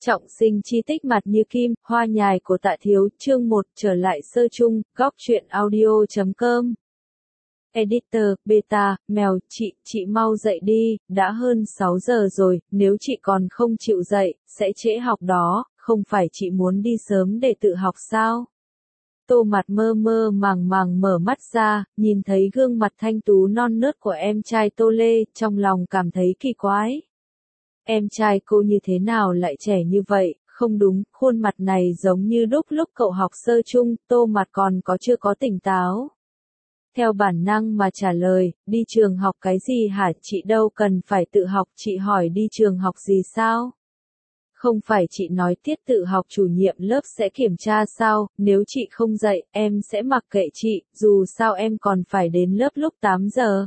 Trọng sinh chi tích mặt như kim, hoa nhài của Tạ Thiếu, chương 1, trở lại sơ chung, góc truyện audio.com. Editor, beta, mèo, chị mau dậy đi, đã hơn 6 giờ rồi, nếu chị còn không chịu dậy, sẽ trễ học đó, không phải chị muốn đi sớm để tự học sao? Tô Mặt mơ mơ màng màng mở mắt ra, nhìn thấy gương mặt thanh tú non nớt của em trai Tô Lê, trong lòng cảm thấy kỳ quái. Em trai cô như thế nào lại trẻ như vậy, không đúng, khuôn mặt này giống như lúc cậu học sơ chung, Tô Mặt còn chưa có tỉnh táo. Theo bản năng mà trả lời, đi trường học cái gì hả, chị đâu cần phải tự học, chị hỏi đi trường học gì sao? Không phải chị nói tiết tự học chủ nhiệm lớp sẽ kiểm tra sao, nếu chị không dậy, em sẽ mặc kệ chị, dù sao em còn phải đến lớp lúc 8 giờ.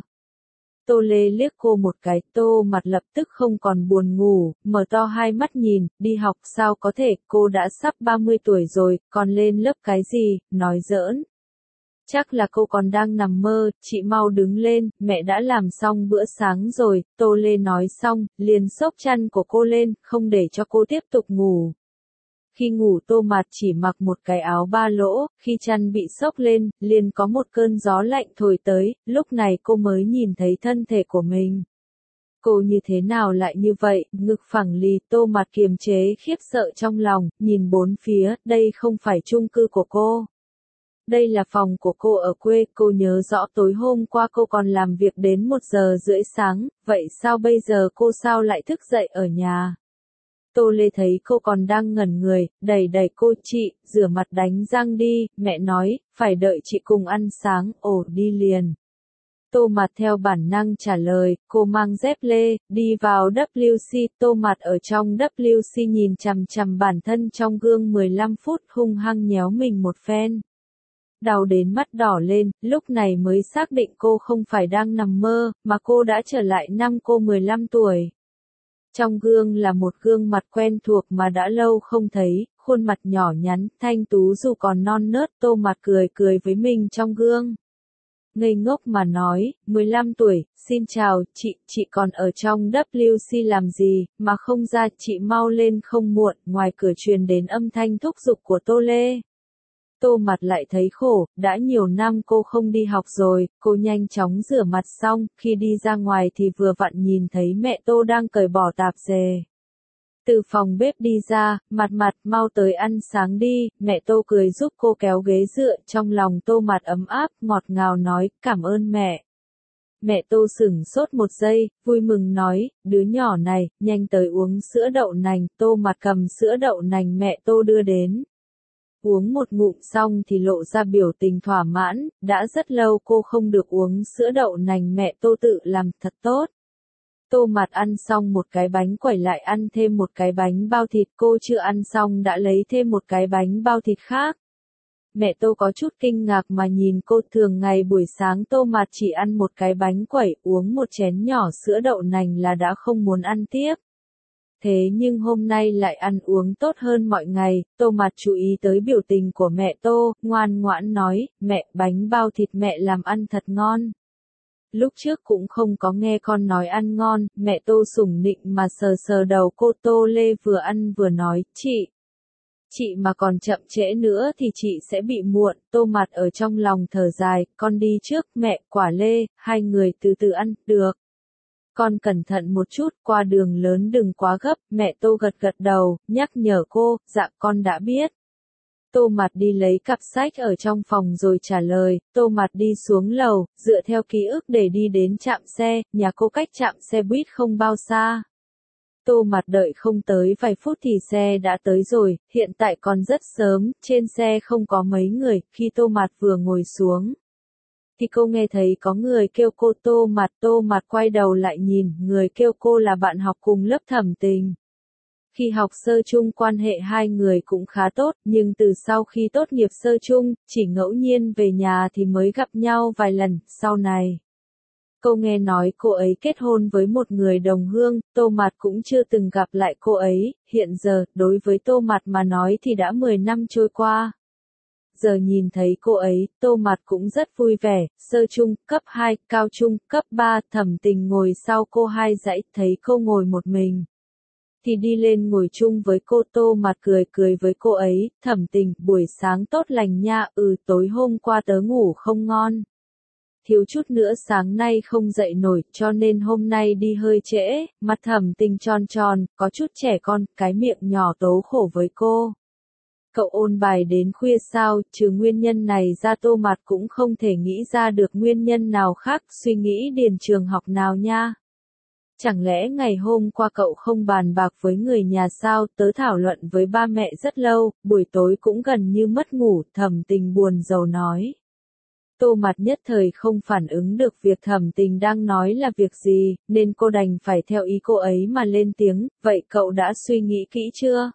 Tô Lê liếc cô một cái, Tô Mặt lập tức không còn buồn ngủ, mở to hai mắt nhìn, đi học sao có thể, cô đã sắp 30 tuổi rồi, còn lên lớp cái gì, nói giỡn. Chắc là cô còn đang nằm mơ, chị mau đứng lên, mẹ đã làm xong bữa sáng rồi, Tô Lê nói xong, liền xốc chăn của cô lên, không để cho cô tiếp tục ngủ. Khi ngủ Tô Mặt chỉ mặc một cái áo ba lỗ, khi chăn bị xốc lên, liền có một cơn gió lạnh thổi tới, lúc này cô mới nhìn thấy thân thể của mình. Cô như thế nào lại như vậy, ngực phẳng lì, Tô Mặt kiềm chế khiếp sợ trong lòng, nhìn bốn phía, đây không phải chung cư của cô. Đây là phòng của cô ở quê, cô nhớ rõ tối hôm qua cô còn làm việc đến 1 giờ rưỡi sáng, vậy sao bây giờ cô sao lại thức dậy ở nhà? Tô Lê thấy cô còn đang ngẩn người, đẩy cô, chị, rửa mặt đánh răng đi, mẹ nói, phải đợi chị cùng ăn sáng, ồ đi liền. Tô Mặt theo bản năng trả lời, cô mang dép lê, đi vào WC, Tô Mặt ở trong WC nhìn chằm chằm bản thân trong gương 15 phút hung hăng nhéo mình một phen. Đau đến mắt đỏ lên, lúc này mới xác định cô không phải đang nằm mơ, mà cô đã trở lại năm cô 15 tuổi. Trong gương là một gương mặt quen thuộc mà đã lâu không thấy, khuôn mặt nhỏ nhắn, thanh tú dù còn non nớt, Tô Mặt cười với mình trong gương. Ngây ngốc mà nói, 15 tuổi, xin chào, chị còn ở trong WC làm gì, mà không ra, chị mau lên không muộn, ngoài cửa truyền đến âm thanh thúc giục của Tô Lê. Tô Mặt lại thấy khổ, đã nhiều năm cô không đi học rồi, cô nhanh chóng rửa mặt xong, khi đi ra ngoài thì vừa vặn nhìn thấy mẹ Tô đang cởi bỏ tạp dề. Từ phòng bếp đi ra, Mặt mau tới ăn sáng đi, mẹ Tô cười giúp cô kéo ghế dựa, trong lòng Tô Mặt ấm áp, ngọt ngào nói, cảm ơn mẹ. Mẹ Tô sửng sốt một giây, vui mừng nói, đứa nhỏ này, nhanh tới uống sữa đậu nành, Tô Mặt cầm sữa đậu nành mẹ Tô đưa đến. Uống một ngụm xong thì lộ ra biểu tình thỏa mãn, đã rất lâu cô không được uống sữa đậu nành mẹ Tô tự làm, thật tốt. Tô Mặt ăn xong một cái bánh quẩy lại ăn thêm một cái bánh bao thịt, cô chưa ăn xong đã lấy thêm một cái bánh bao thịt khác. Mẹ Tô có chút kinh ngạc mà nhìn cô, thường ngày buổi sáng Tô Mặt chỉ ăn một cái bánh quẩy, uống một chén nhỏ sữa đậu nành là đã không muốn ăn tiếp. Thế nhưng hôm nay lại ăn uống tốt hơn mọi ngày, Tô Mặt chú ý tới biểu tình của mẹ Tô, ngoan ngoãn nói, mẹ, bánh bao thịt mẹ làm ăn thật ngon. Lúc trước cũng không có nghe con nói ăn ngon, mẹ Tô sủng nịnh mà sờ đầu cô. Tô Lê vừa ăn vừa nói, chị mà còn chậm trễ nữa thì chị sẽ bị muộn. Tô Mặt ở trong lòng thở dài, con đi trước, mẹ, Quả Lê, hai người từ từ ăn, được. Con cẩn thận một chút, qua đường lớn đừng quá gấp, mẹ Tô gật đầu, nhắc nhở cô, dạ con đã biết. Tô Mặt đi lấy cặp sách ở trong phòng rồi trả lời, Tô Mặt đi xuống lầu, dựa theo ký ức để đi đến trạm xe, nhà cô cách trạm xe buýt không bao xa. Tô Mặt đợi không tới vài phút thì xe đã tới rồi, hiện tại còn rất sớm, trên xe không có mấy người, khi Tô Mặt vừa ngồi xuống. Thì cô nghe thấy có người kêu cô Tô Mặt quay đầu lại nhìn, người kêu cô là bạn học cùng lớp Thẩm Tình. Khi học sơ chung quan hệ hai người cũng khá tốt, nhưng từ sau khi tốt nghiệp sơ chung, chỉ ngẫu nhiên về nhà thì mới gặp nhau vài lần, sau này. Cô nghe nói cô ấy kết hôn với một người đồng hương, Tô Mặt cũng chưa từng gặp lại cô ấy, hiện giờ, đối với Tô Mặt mà nói thì đã 10 năm trôi qua. Giờ nhìn thấy cô ấy, Tô Mặt cũng rất vui vẻ, sơ chung, cấp 2, cao trung, cấp 3, Thẩm Tình ngồi sau cô 2 dãy, thấy cô ngồi một mình. thì đi lên ngồi chung với cô. Tô Mạt cười cười với cô ấy, Thẩm Tình, buổi sáng tốt lành nha, tối hôm qua tớ ngủ không ngon. Thiếu chút nữa sáng nay không dậy nổi, cho nên hôm nay đi hơi trễ. Mặt Thẩm Tình tròn tròn, có chút trẻ con, cái miệng nhỏ tố khổ với cô. Cậu ôn bài đến khuya sao? Trừ nguyên nhân này ra Tô Mạt cũng không thể nghĩ ra được nguyên nhân nào khác. Suy nghĩ điền trường học nào nha. Chẳng lẽ ngày hôm qua cậu không bàn bạc với người nhà sao? Tớ thảo luận với ba mẹ rất lâu, buổi tối cũng gần như mất ngủ. Thẩm Tình buồn rầu nói. Tô Mạt nhất thời không phản ứng được việc Thẩm Tình đang nói là việc gì, nên cô đành phải theo ý cô ấy mà lên tiếng. Vậy cậu đã suy nghĩ kỹ chưa?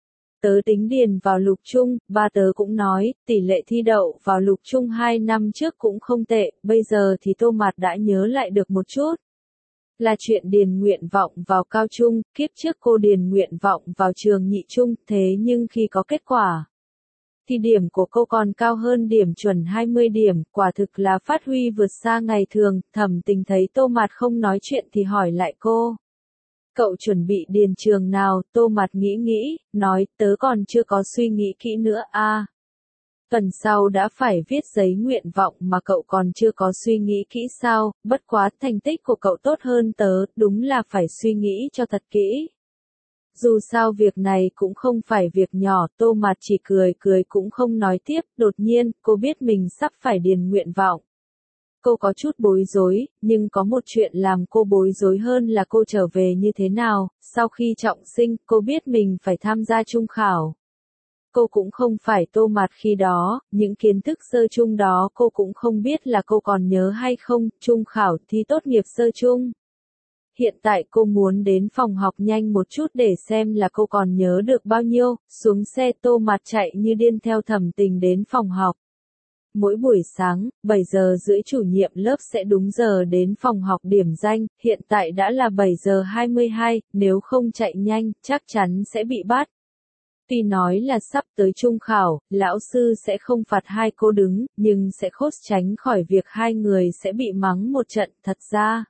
Tớ tính điền vào lục trung, ba tớ cũng nói, tỷ lệ thi đậu vào lục trung 2 năm trước cũng không tệ, bây giờ thì Tô Mạt đã nhớ lại được một chút. Là chuyện điền nguyện vọng vào cao trung, kiếp trước cô điền nguyện vọng vào trường nhị trung, thế nhưng khi có kết quả, thì điểm của cô còn cao hơn điểm chuẩn 20 điểm, quả thực là phát huy vượt xa ngày thường. Thẩm Tình thấy Tô Mạt không nói chuyện thì hỏi lại cô. Cậu chuẩn bị điền trường nào? Tô Mạt nghĩ, nói, tớ còn chưa có suy nghĩ kỹ nữa à. Tuần sau đã phải viết giấy nguyện vọng mà cậu còn chưa có suy nghĩ kỹ sao? Bất quá thành tích của cậu tốt hơn tớ, đúng là phải suy nghĩ cho thật kỹ. Dù sao việc này cũng không phải việc nhỏ. Tô Mạt chỉ cười cười cũng không nói tiếp. Đột nhiên, cô biết mình sắp phải điền nguyện vọng. Cô có chút bối rối, nhưng có một chuyện làm cô bối rối hơn là cô trở về như thế nào. Sau khi trọng sinh, cô biết mình phải tham gia trung khảo. Cô cũng không phải Tô Mạt khi đó, những kiến thức sơ trung đó cô cũng không biết là cô còn nhớ hay không. Trung khảo thi tốt nghiệp sơ trung. Hiện tại cô muốn đến phòng học nhanh một chút để xem là cô còn nhớ được bao nhiêu. Xuống xe Tô Mạt chạy như điên theo Thẩm Tình đến phòng học. Mỗi buổi sáng, 7 giờ rưỡi chủ nhiệm lớp sẽ đúng giờ đến phòng học điểm danh, hiện tại đã là 7 giờ 22, nếu không chạy nhanh, chắc chắn sẽ bị bắt. Tuy nói là sắp tới trung khảo, lão sư sẽ không phạt hai cô đứng, nhưng sẽ khốt tránh khỏi việc hai người sẽ bị mắng một trận. Thật ra,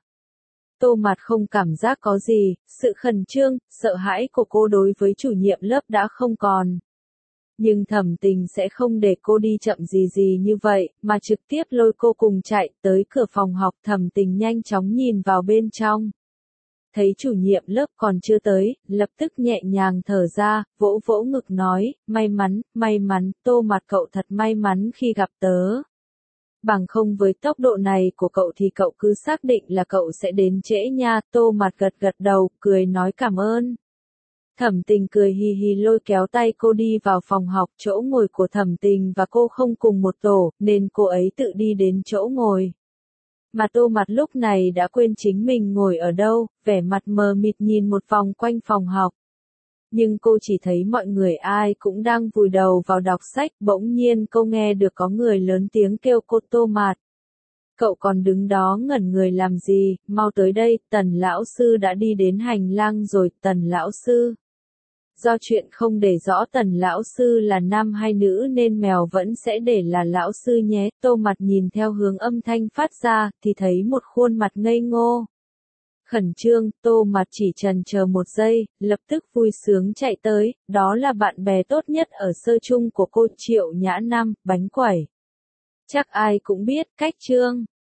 Tô Mạt không cảm giác có gì, sự khẩn trương, sợ hãi của cô đối với chủ nhiệm lớp đã không còn. Nhưng Thẩm Tình sẽ không để cô đi chậm gì như vậy, mà trực tiếp lôi cô cùng chạy tới cửa phòng học. Thẩm Tình nhanh chóng nhìn vào bên trong. Thấy chủ nhiệm lớp còn chưa tới, lập tức nhẹ nhàng thở ra, vỗ vỗ ngực nói, may mắn, Tô Mạt cậu thật may mắn khi gặp tớ. Bằng không với tốc độ này của cậu thì cậu cứ xác định là cậu sẽ đến trễ nha. Tô Mạt gật đầu, cười nói cảm ơn. Thẩm Tình cười hì hì lôi kéo tay cô đi vào phòng học. Chỗ ngồi của Thẩm Tình và cô không cùng một tổ, nên cô ấy tự đi đến chỗ ngồi. Mà Tô Mạt lúc này đã quên chính mình ngồi ở đâu, vẻ mặt mờ mịt nhìn một vòng quanh phòng học. Nhưng cô chỉ thấy mọi người ai cũng đang vùi đầu vào đọc sách. Bỗng nhiên cô nghe được có người lớn tiếng kêu cô. Tô Mạt, cậu còn đứng đó ngẩn người làm gì, mau tới đây. Tần lão sư đã đi đến hành lang rồi. Tần lão sư. Do chuyện không để rõ Tần lão sư là nam hay nữ nên mèo vẫn sẽ để là lão sư nhé. Tô Mạt nhìn theo hướng âm thanh phát ra, thì thấy một khuôn mặt ngây ngô. Khẩn trương, Tô Mạt chỉ chần chờ một giây, lập tức vui sướng chạy tới. Đó là bạn bè tốt nhất ở sơ chung của cô, Triệu Nhã Nam, bánh quẩy. Chắc ai cũng biết, cách chương.